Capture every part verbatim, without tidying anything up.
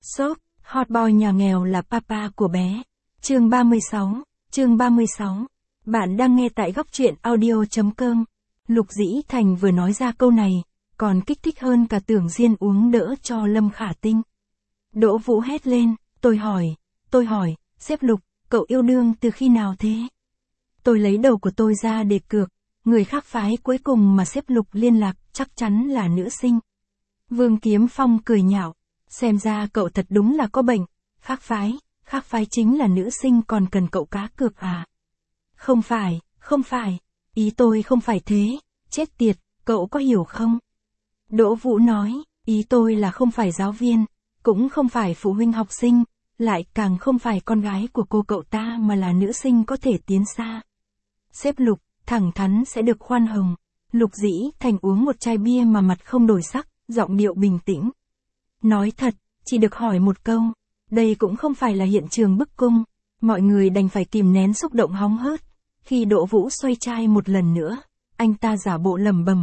Shop, hot boy nhà nghèo là papa của bé. Chương ba mươi sáu, chương ba mươi sáu. Bạn đang nghe tại góc truyện audio.com. Lục Dĩ Thành vừa nói ra câu này, còn kích thích hơn cả Tưởng Diên uống đỡ cho Lâm Khả Tinh. Đỗ Vũ hét lên, tôi hỏi, tôi hỏi, sếp Lục, cậu yêu đương từ khi nào thế? Tôi lấy đầu của tôi ra để cược, người khác phái cuối cùng mà sếp Lục liên lạc chắc chắn là nữ sinh. Vương Kiếm Phong cười nhạo, xem ra cậu thật đúng là có bệnh, khác phái, khác phái chính là nữ sinh còn cần cậu cá cược à? Không phải, không phải, ý tôi không phải thế, chết tiệt, cậu có hiểu không? Đỗ Vũ nói, ý tôi là không phải giáo viên, cũng không phải phụ huynh học sinh, lại càng không phải con gái của cô cậu ta mà là nữ sinh có thể tiến xa. Sếp Lục, thẳng thắn sẽ được khoan hồng. Lục Dĩ Thành uống một chai bia mà mặt không đổi sắc, giọng điệu bình tĩnh. Nói thật, chỉ được hỏi một câu, đây cũng không phải là hiện trường bức cung, mọi người đành phải kìm nén xúc động hóng hớt. Khi Đỗ Vũ xoay chai một lần nữa, anh ta giả bộ lẩm bẩm.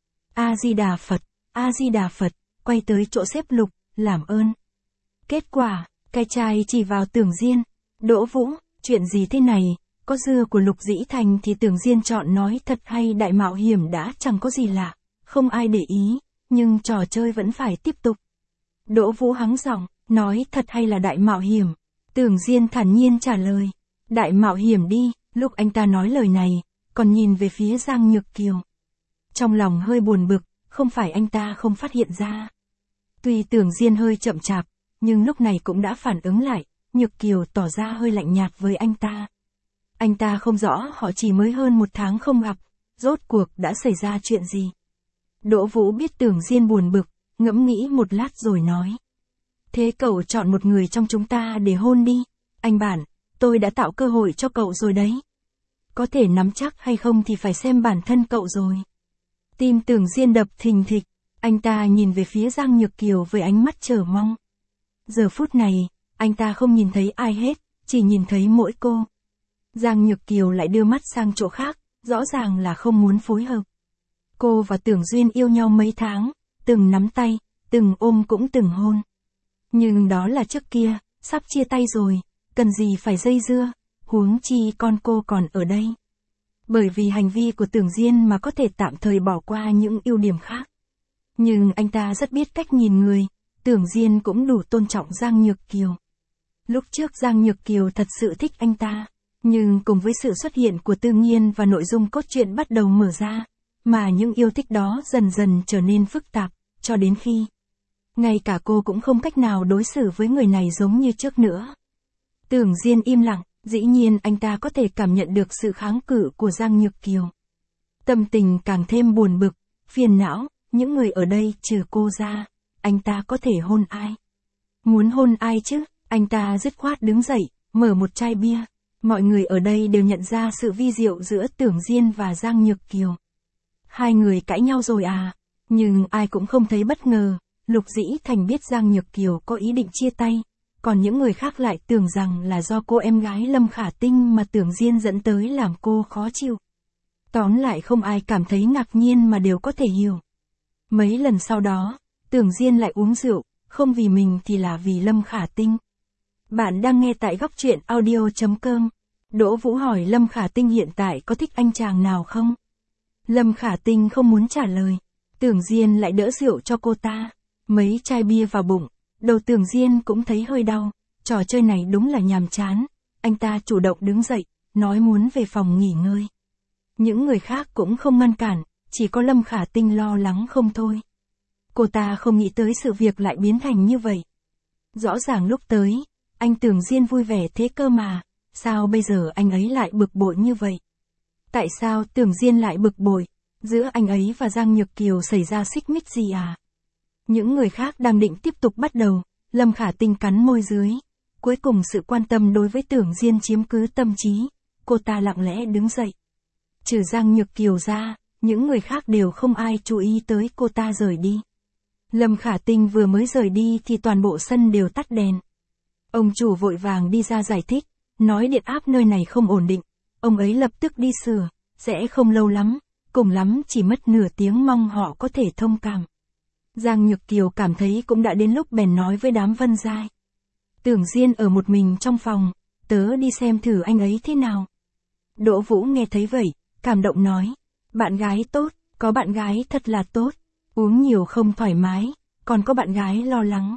A-di-đà Phật, A-di-đà Phật, quay tới chỗ sếp Lục, làm ơn. Kết quả, cái chai chỉ vào Tưởng Diên. Đỗ Vũ, chuyện gì thế này? Có dưa của Lục Dĩ Thành thì Tưởng Diên chọn nói thật hay đại mạo hiểm đã chẳng có gì lạ, không ai để ý, nhưng trò chơi vẫn phải tiếp tục. Đỗ Vũ hắng giọng, nói thật hay là đại mạo hiểm? Tưởng Diên thản nhiên trả lời, đại mạo hiểm đi. Lúc anh ta nói lời này, còn nhìn về phía Giang Nhược Kiều. Trong lòng hơi buồn bực, không phải anh ta không phát hiện ra. Tuy Tưởng Diên hơi chậm chạp, nhưng lúc này cũng đã phản ứng lại, Nhược Kiều tỏ ra hơi lạnh nhạt với anh ta. Anh ta không rõ họ chỉ mới hơn một tháng không gặp, rốt cuộc đã xảy ra chuyện gì. Đỗ Vũ biết Tưởng Diên buồn bực, ngẫm nghĩ một lát rồi nói. Thế cậu chọn một người trong chúng ta để hôn đi, anh Bản, tôi đã tạo cơ hội cho cậu rồi đấy. Có thể nắm chắc hay không thì phải xem bản thân cậu rồi. Tim Tưởng Diên đập thình thịch, anh ta nhìn về phía Giang Nhược Kiều với ánh mắt chờ mong. Giờ phút này, anh ta không nhìn thấy ai hết, chỉ nhìn thấy mỗi cô. Giang Nhược Kiều lại đưa mắt sang chỗ khác, rõ ràng là không muốn phối hợp. Cô và Tưởng Duyên yêu nhau mấy tháng, từng nắm tay, từng ôm cũng từng hôn. Nhưng đó là trước kia, sắp chia tay rồi, cần gì phải dây dưa, huống chi con cô còn ở đây. Bởi vì hành vi của Tưởng Diên mà có thể tạm thời bỏ qua những ưu điểm khác. Nhưng anh ta rất biết cách nhìn người, Tưởng Diên cũng đủ tôn trọng Giang Nhược Kiều. Lúc trước Giang Nhược Kiều thật sự thích anh ta, nhưng cùng với sự xuất hiện của Tư Nghiên và nội dung cốt truyện bắt đầu mở ra, mà những yêu thích đó dần dần trở nên phức tạp, cho đến khi ngay cả cô cũng không cách nào đối xử với người này giống như trước nữa. Tưởng Diên im lặng, dĩ nhiên anh ta có thể cảm nhận được sự kháng cự của Giang Nhược Kiều. Tâm tình càng thêm buồn bực, phiền não, những người ở đây trừ cô ra, anh ta có thể hôn ai? Muốn hôn ai chứ? Anh ta dứt khoát đứng dậy, mở một chai bia. Mọi người ở đây đều nhận ra sự vi diệu giữa Tưởng Diên và Giang Nhược Kiều. Hai người cãi nhau rồi à? Nhưng ai cũng không thấy bất ngờ, Lục Dĩ Thành biết Giang Nhược Kiều có ý định chia tay. Còn những người khác lại tưởng rằng là do cô em gái Lâm Khả Tinh mà Tưởng Diên dẫn tới làm cô khó chịu. Tóm lại không ai cảm thấy ngạc nhiên mà đều có thể hiểu. Mấy lần sau đó, Tưởng Diên lại uống rượu, không vì mình thì là vì Lâm Khả Tinh. Bạn đang nghe tại góc truyện audio.com. Đỗ Vũ hỏi Lâm Khả Tinh hiện tại có thích anh chàng nào không? Lâm Khả Tinh không muốn trả lời. Tưởng Diên lại đỡ rượu cho cô ta. Mấy chai bia vào bụng. Đầu Tưởng Diên cũng thấy hơi đau, trò chơi này đúng là nhàm chán. Anh ta chủ động đứng dậy, nói muốn về phòng nghỉ ngơi. Những người khác cũng không ngăn cản, chỉ có Lâm Khả Tinh lo lắng không thôi. Cô ta không nghĩ tới sự việc lại biến thành như vậy. Rõ ràng lúc tới, anh Tưởng Diên vui vẻ thế cơ mà, sao bây giờ anh ấy lại bực bội như vậy? Tại sao Tưởng Diên lại bực bội? Giữa anh ấy và Giang Nhược Kiều xảy ra xích mích gì à? Những người khác đang định tiếp tục bắt đầu, Lâm Khả Tinh cắn môi dưới. Cuối cùng sự quan tâm đối với Tưởng Diên chiếm cứ tâm trí, cô ta lặng lẽ đứng dậy. Trừ Giang Nhược Kiều ra, những người khác đều không ai chú ý tới cô ta rời đi. Lâm Khả Tinh vừa mới rời đi thì toàn bộ sân đều tắt đèn. Ông chủ vội vàng đi ra giải thích, nói điện áp nơi này không ổn định, ông ấy lập tức đi sửa, sẽ không lâu lắm, cùng lắm chỉ mất nửa tiếng mong họ có thể thông cảm. Giang Nhược Kiều cảm thấy cũng đã đến lúc bèn nói với đám Vân Giai. Tưởng Diên ở một mình trong phòng, tớ đi xem thử anh ấy thế nào. Đỗ Vũ nghe thấy vậy, cảm động nói. Bạn gái tốt, có bạn gái thật là tốt. Uống nhiều không thoải mái, còn có bạn gái lo lắng.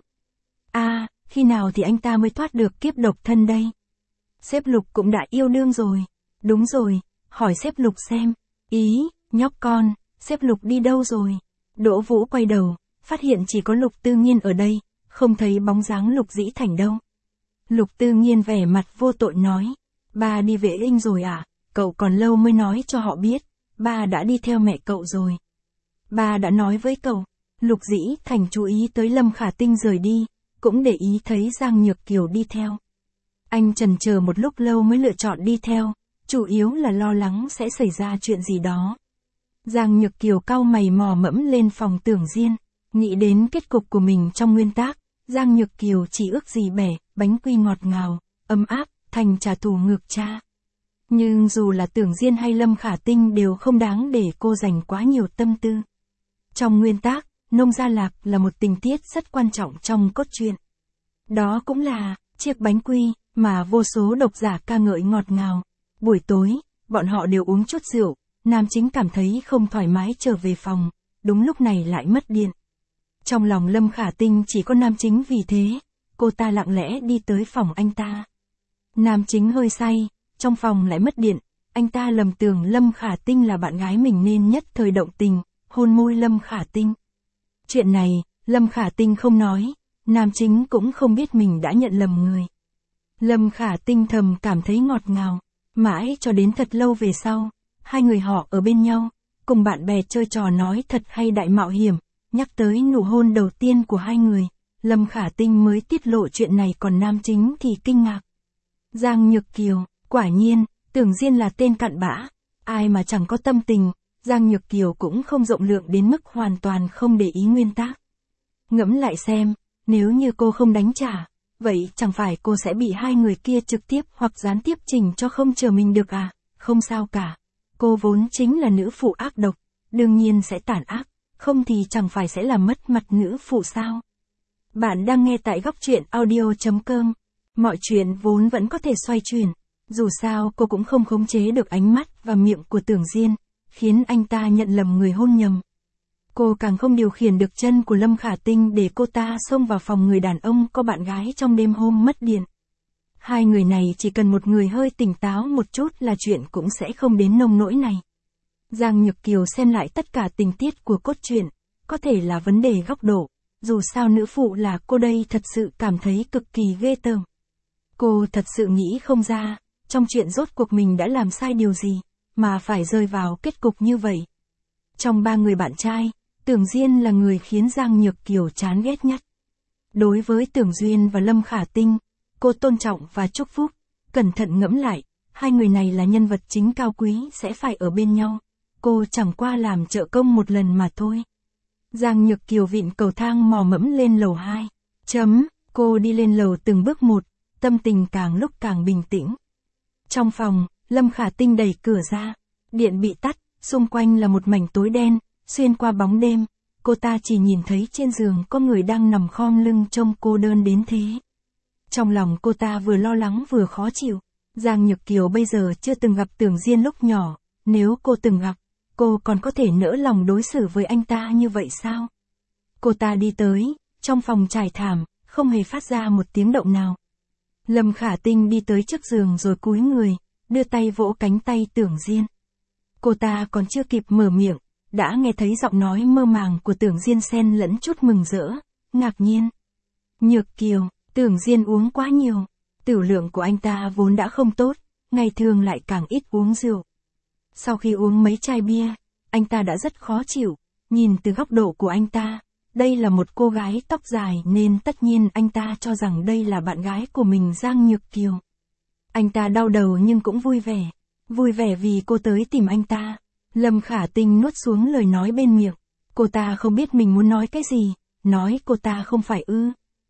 À, khi nào thì anh ta mới thoát được kiếp độc thân đây? Sếp Lục cũng đã yêu đương rồi. Đúng rồi, hỏi sếp Lục xem. Ý, nhóc con, sếp Lục đi đâu rồi? Đỗ Vũ quay đầu, phát hiện chỉ có Lục Tư Nghiên ở đây, không thấy bóng dáng Lục Dĩ Thành đâu. Lục Tư Nghiên vẻ mặt vô tội nói. Ba đi vệ Inh rồi à? Cậu còn lâu mới nói cho họ biết. Ba đã đi theo mẹ cậu rồi. Ba đã nói với cậu. Lục Dĩ Thành chú ý tới Lâm Khả Tinh rời đi, cũng để ý thấy Giang Nhược Kiều đi theo. Anh chần chờ một lúc lâu mới lựa chọn đi theo, chủ yếu là lo lắng sẽ xảy ra chuyện gì đó. Giang Nhược Kiều cau mày mò mẫm lên phòng Tưởng Diên, nghĩ đến kết cục của mình trong nguyên tác, Giang Nhược Kiều chỉ ước gì bẻ, bánh quy ngọt ngào, ấm áp, thành trả thù ngược cha. Nhưng dù là Tưởng Diên hay Lâm Khả Tinh đều không đáng để cô dành quá nhiều tâm tư. Trong nguyên tác, nông gia lạc là một tình tiết rất quan trọng trong cốt truyện. Đó cũng là chiếc bánh quy mà vô số độc giả ca ngợi ngọt ngào. Buổi tối, bọn họ đều uống chút rượu, nam chính cảm thấy không thoải mái trở về phòng, đúng lúc này lại mất điện. Trong lòng Lâm Khả Tinh chỉ có nam chính, vì thế, cô ta lặng lẽ đi tới phòng anh ta. Nam chính hơi say, trong phòng lại mất điện, anh ta lầm tưởng Lâm Khả Tinh là bạn gái mình nên nhất thời động tình, hôn môi Lâm Khả Tinh. Chuyện này, Lâm Khả Tinh không nói, nam chính cũng không biết mình đã nhận lầm người. Lâm Khả Tinh thầm cảm thấy ngọt ngào, mãi cho đến thật lâu về sau, hai người họ ở bên nhau, cùng bạn bè chơi trò nói thật hay đại mạo hiểm, nhắc tới nụ hôn đầu tiên của hai người, Lâm Khả Tinh mới tiết lộ chuyện này, còn nam chính thì kinh ngạc. Giang Nhược Kiều, quả nhiên, Tưởng Diên là tên cặn bã, ai mà chẳng có tâm tình, Giang Nhược Kiều cũng không rộng lượng đến mức hoàn toàn không để ý nguyên tác. Ngẫm lại xem, nếu như cô không đánh trả, vậy chẳng phải cô sẽ bị hai người kia trực tiếp hoặc gián tiếp chỉnh cho không chờ mình được à? Không sao cả. Cô vốn chính là nữ phụ ác độc, đương nhiên sẽ tàn ác, không thì chẳng phải sẽ làm mất mặt nữ phụ sao? Bạn đang nghe tại góc truyện audio chấm com. Mọi chuyện vốn vẫn có thể xoay chuyển, dù sao cô cũng không khống chế được ánh mắt và miệng của Tưởng Diên, khiến anh ta nhận lầm người hôn nhầm. Cô càng không điều khiển được chân của Lâm Khả Tinh để cô ta xông vào phòng người đàn ông có bạn gái trong đêm hôm mất điện. Hai người này chỉ cần một người hơi tỉnh táo một chút là chuyện cũng sẽ không đến nông nỗi này. Giang Nhược Kiều xem lại tất cả tình tiết của cốt truyện, có thể là vấn đề góc độ, dù sao nữ phụ là cô đây thật sự cảm thấy cực kỳ ghê tởm. Cô thật sự nghĩ không ra, trong chuyện rốt cuộc mình đã làm sai điều gì, mà phải rơi vào kết cục như vậy. Trong ba người bạn trai, Tưởng Diên là người khiến Giang Nhược Kiều chán ghét nhất. Đối với Tưởng Duyên và Lâm Khả Tinh, cô tôn trọng và chúc phúc, cẩn thận ngẫm lại, hai người này là nhân vật chính cao quý sẽ phải ở bên nhau, cô chẳng qua làm trợ công một lần mà thôi. Giang Nhược Kiều vịn cầu thang mò mẫm lên lầu hai. Chấm, cô đi lên lầu từng bước một, tâm tình càng lúc càng bình tĩnh. Trong phòng, Lâm Khả Tinh đẩy cửa ra, điện bị tắt, xung quanh là một mảnh tối đen, xuyên qua bóng đêm, cô ta chỉ nhìn thấy trên giường có người đang nằm khom lưng trông cô đơn đến thế. Trong lòng cô ta vừa lo lắng vừa khó chịu, Giang Nhược Kiều bây giờ chưa từng gặp Tưởng Diên lúc nhỏ, nếu cô từng gặp, cô còn có thể nỡ lòng đối xử với anh ta như vậy sao? Cô ta đi tới, trong phòng trải thảm, không hề phát ra một tiếng động nào. Lâm Khả Tinh đi tới trước giường rồi cúi người, đưa tay vỗ cánh tay Tưởng Diên. Cô ta còn chưa kịp mở miệng, đã nghe thấy giọng nói mơ màng của Tưởng Diên xen lẫn chút mừng rỡ, ngạc nhiên. Nhược Kiều, Tưởng Diên uống quá nhiều, tửu lượng của anh ta vốn đã không tốt, ngày thường lại càng ít uống rượu. Sau khi uống mấy chai bia, anh ta đã rất khó chịu, nhìn từ góc độ của anh ta, đây là một cô gái tóc dài nên tất nhiên anh ta cho rằng đây là bạn gái của mình Giang Nhược Kiều. Anh ta đau đầu nhưng cũng vui vẻ, vui vẻ vì cô tới tìm anh ta. Lâm Khả Tinh nuốt xuống lời nói bên miệng, cô ta không biết mình muốn nói cái gì, nói cô ta không phải ư.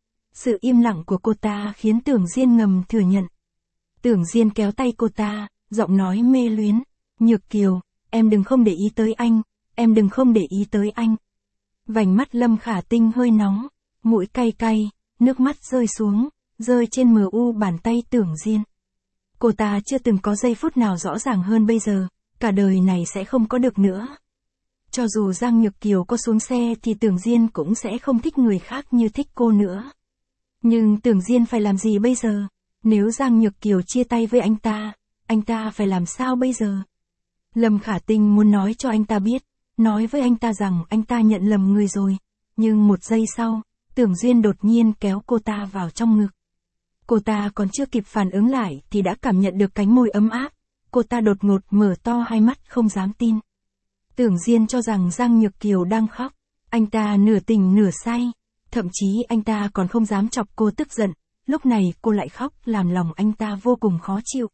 Sự im lặng của cô ta khiến Tưởng Diên ngầm thừa nhận. Tưởng Diên kéo tay cô ta, giọng nói mê luyến, Nhược Kiều, em đừng không để ý tới anh, em đừng không để ý tới anh. Vành mắt Lâm Khả Tinh hơi nóng, mũi cay cay, nước mắt rơi xuống, rơi trên mờ u bàn tay Tưởng Diên. Cô ta chưa từng có giây phút nào rõ ràng hơn bây giờ, cả đời này sẽ không có được nữa. Cho dù Giang Nhược Kiều có xuống xe thì Tưởng Diên cũng sẽ không thích người khác như thích cô nữa. Nhưng Tưởng Diên phải làm gì bây giờ? Nếu Giang Nhược Kiều chia tay với anh ta, anh ta phải làm sao bây giờ? Lâm Khả Tinh muốn nói cho anh ta biết, nói với anh ta rằng anh ta nhận lầm người rồi. Nhưng một giây sau, Tưởng Diên đột nhiên kéo cô ta vào trong ngực. Cô ta còn chưa kịp phản ứng lại thì đã cảm nhận được cánh môi ấm áp. Cô ta đột ngột mở to hai mắt không dám tin. Tưởng Diên cho rằng Giang Nhược Kiều đang khóc. Anh ta nửa tỉnh nửa say. Thậm chí anh ta còn không dám chọc cô tức giận. Lúc này cô lại khóc làm lòng anh ta vô cùng khó chịu.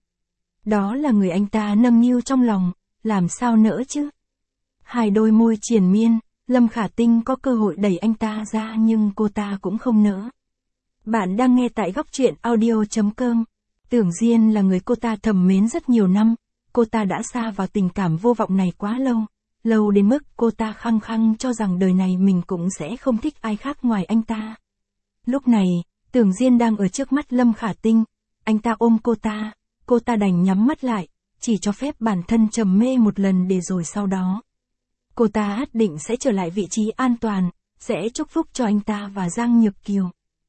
Đó là người anh ta nâng niu trong lòng, làm sao nỡ chứ? Hai đôi môi triền miên, Lâm Khả Tinh có cơ hội đẩy anh ta ra nhưng cô ta cũng không nỡ. Bạn đang nghe tại góc truyện audio chấm com. Tưởng Diên là người cô ta thầm mến rất nhiều năm, cô ta đã sa vào tình cảm vô vọng này quá lâu, lâu đến mức cô ta khăng khăng cho rằng đời này mình cũng sẽ không thích ai khác ngoài anh ta. Lúc này, Tưởng Diên đang ở trước mắt Lâm Khả Tinh, anh ta ôm cô ta, cô ta đành nhắm mắt lại, chỉ cho phép bản thân trầm mê một lần để rồi sau đó. Cô ta nhất định sẽ trở lại vị trí an toàn, sẽ chúc phúc cho anh ta và Giang Nhược Kiều.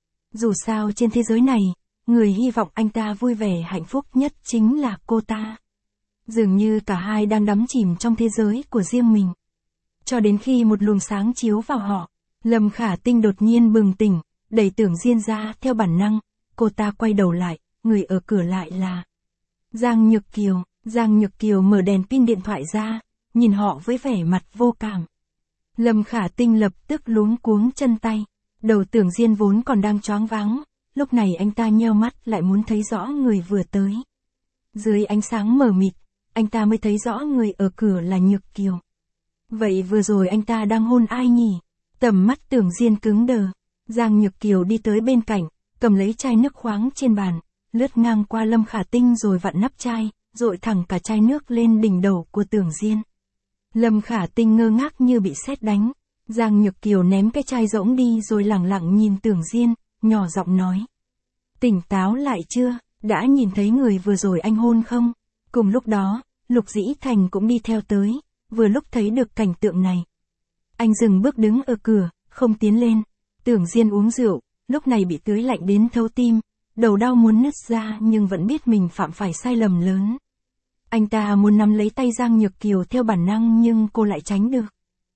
Dù sao trên thế giới này, người hy vọng anh ta vui vẻ hạnh phúc nhất chính là cô ta. Dường như cả hai đang đắm chìm trong thế giới của riêng mình. Cho đến khi một luồng sáng chiếu vào họ, Lâm Khả Tinh đột nhiên bừng tỉnh, đẩy Tưởng Diên ra theo bản năng, cô ta quay đầu lại, người ở cửa lại là Giang Nhược Kiều. Giang Nhược Kiều mở đèn pin điện thoại ra, nhìn họ với vẻ mặt vô cảm. Lâm Khả Tinh lập tức luống cuống chân tay. Đầu Tưởng Diên vốn còn đang choáng váng, lúc này anh ta nheo mắt lại muốn thấy rõ người vừa tới. Dưới ánh sáng mờ mịt, anh ta mới thấy rõ người ở cửa là Nhược Kiều. Vậy vừa rồi anh ta đang hôn ai nhỉ? Tầm mắt Tưởng Diên cứng đờ. Giang Nhược Kiều đi tới bên cạnh, cầm lấy chai nước khoáng trên bàn, lướt ngang qua Lâm Khả Tinh rồi vặn nắp chai, dội thẳng cả chai nước lên đỉnh đầu của Tưởng Diên. Lâm Khả Tinh ngơ ngác như bị sét đánh. Giang Nhược Kiều ném cái chai rỗng đi rồi lẳng lặng nhìn Tưởng Diên, nhỏ giọng nói. Tỉnh táo lại chưa, đã nhìn thấy người vừa rồi anh hôn không? Cùng lúc đó, Lục Dĩ Thành cũng đi theo tới, vừa lúc thấy được cảnh tượng này. Anh dừng bước đứng ở cửa, không tiến lên. Tưởng Diên uống rượu, lúc này bị tưới lạnh đến thấu tim, đầu đau muốn nứt ra nhưng vẫn biết mình phạm phải sai lầm lớn. Anh ta muốn nắm lấy tay Giang Nhược Kiều theo bản năng nhưng cô lại tránh được.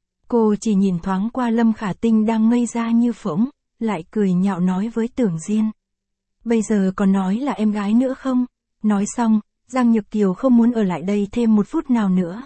Cô chỉ nhìn thoáng qua Lâm Khả Tinh đang ngây ra như phỗng, lại cười nhạo nói với Tưởng Diên. Bây giờ còn nói là em gái nữa không? Nói xong, Giang Nhược Kiều không muốn ở lại đây thêm một phút nào nữa.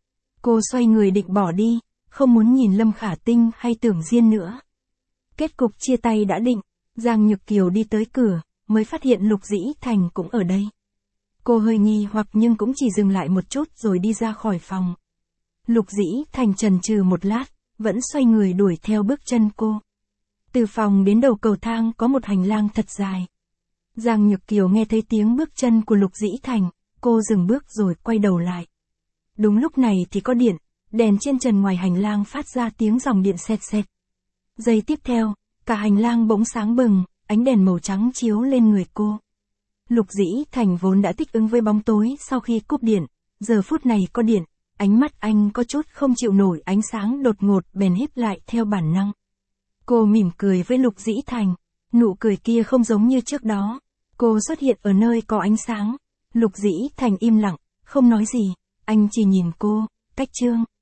Cô xoay người định bỏ đi, không muốn nhìn Lâm Khả Tinh hay Tưởng Diên nữa. Kết cục chia tay đã định, Giang Nhược Kiều đi tới cửa, mới phát hiện Lục Dĩ Thành cũng ở đây. Cô hơi nghi hoặc nhưng cũng chỉ dừng lại một chút rồi đi ra khỏi phòng. Lục Dĩ Thành chần chừ một lát, vẫn xoay người đuổi theo bước chân cô. Từ phòng đến đầu cầu thang có một hành lang thật dài. Giang Nhược Kiều nghe thấy tiếng bước chân của Lục Dĩ Thành, cô dừng bước rồi quay đầu lại. Đúng lúc này thì có điện, đèn trên trần ngoài hành lang phát ra tiếng dòng điện sét sét. Giây tiếp theo, cả hành lang bỗng sáng bừng, ánh đèn màu trắng chiếu lên người cô. Lục Dĩ Thành vốn đã thích ứng với bóng tối sau khi cúp điện, giờ phút này có điện, ánh mắt anh có chút không chịu nổi ánh sáng đột ngột bèn híp lại theo bản năng. Cô mỉm cười với Lục Dĩ Thành, nụ cười kia không giống như trước đó. Cô xuất hiện ở nơi có ánh sáng. Lục Dĩ Thành im lặng, không nói gì, anh chỉ nhìn cô, cách chương.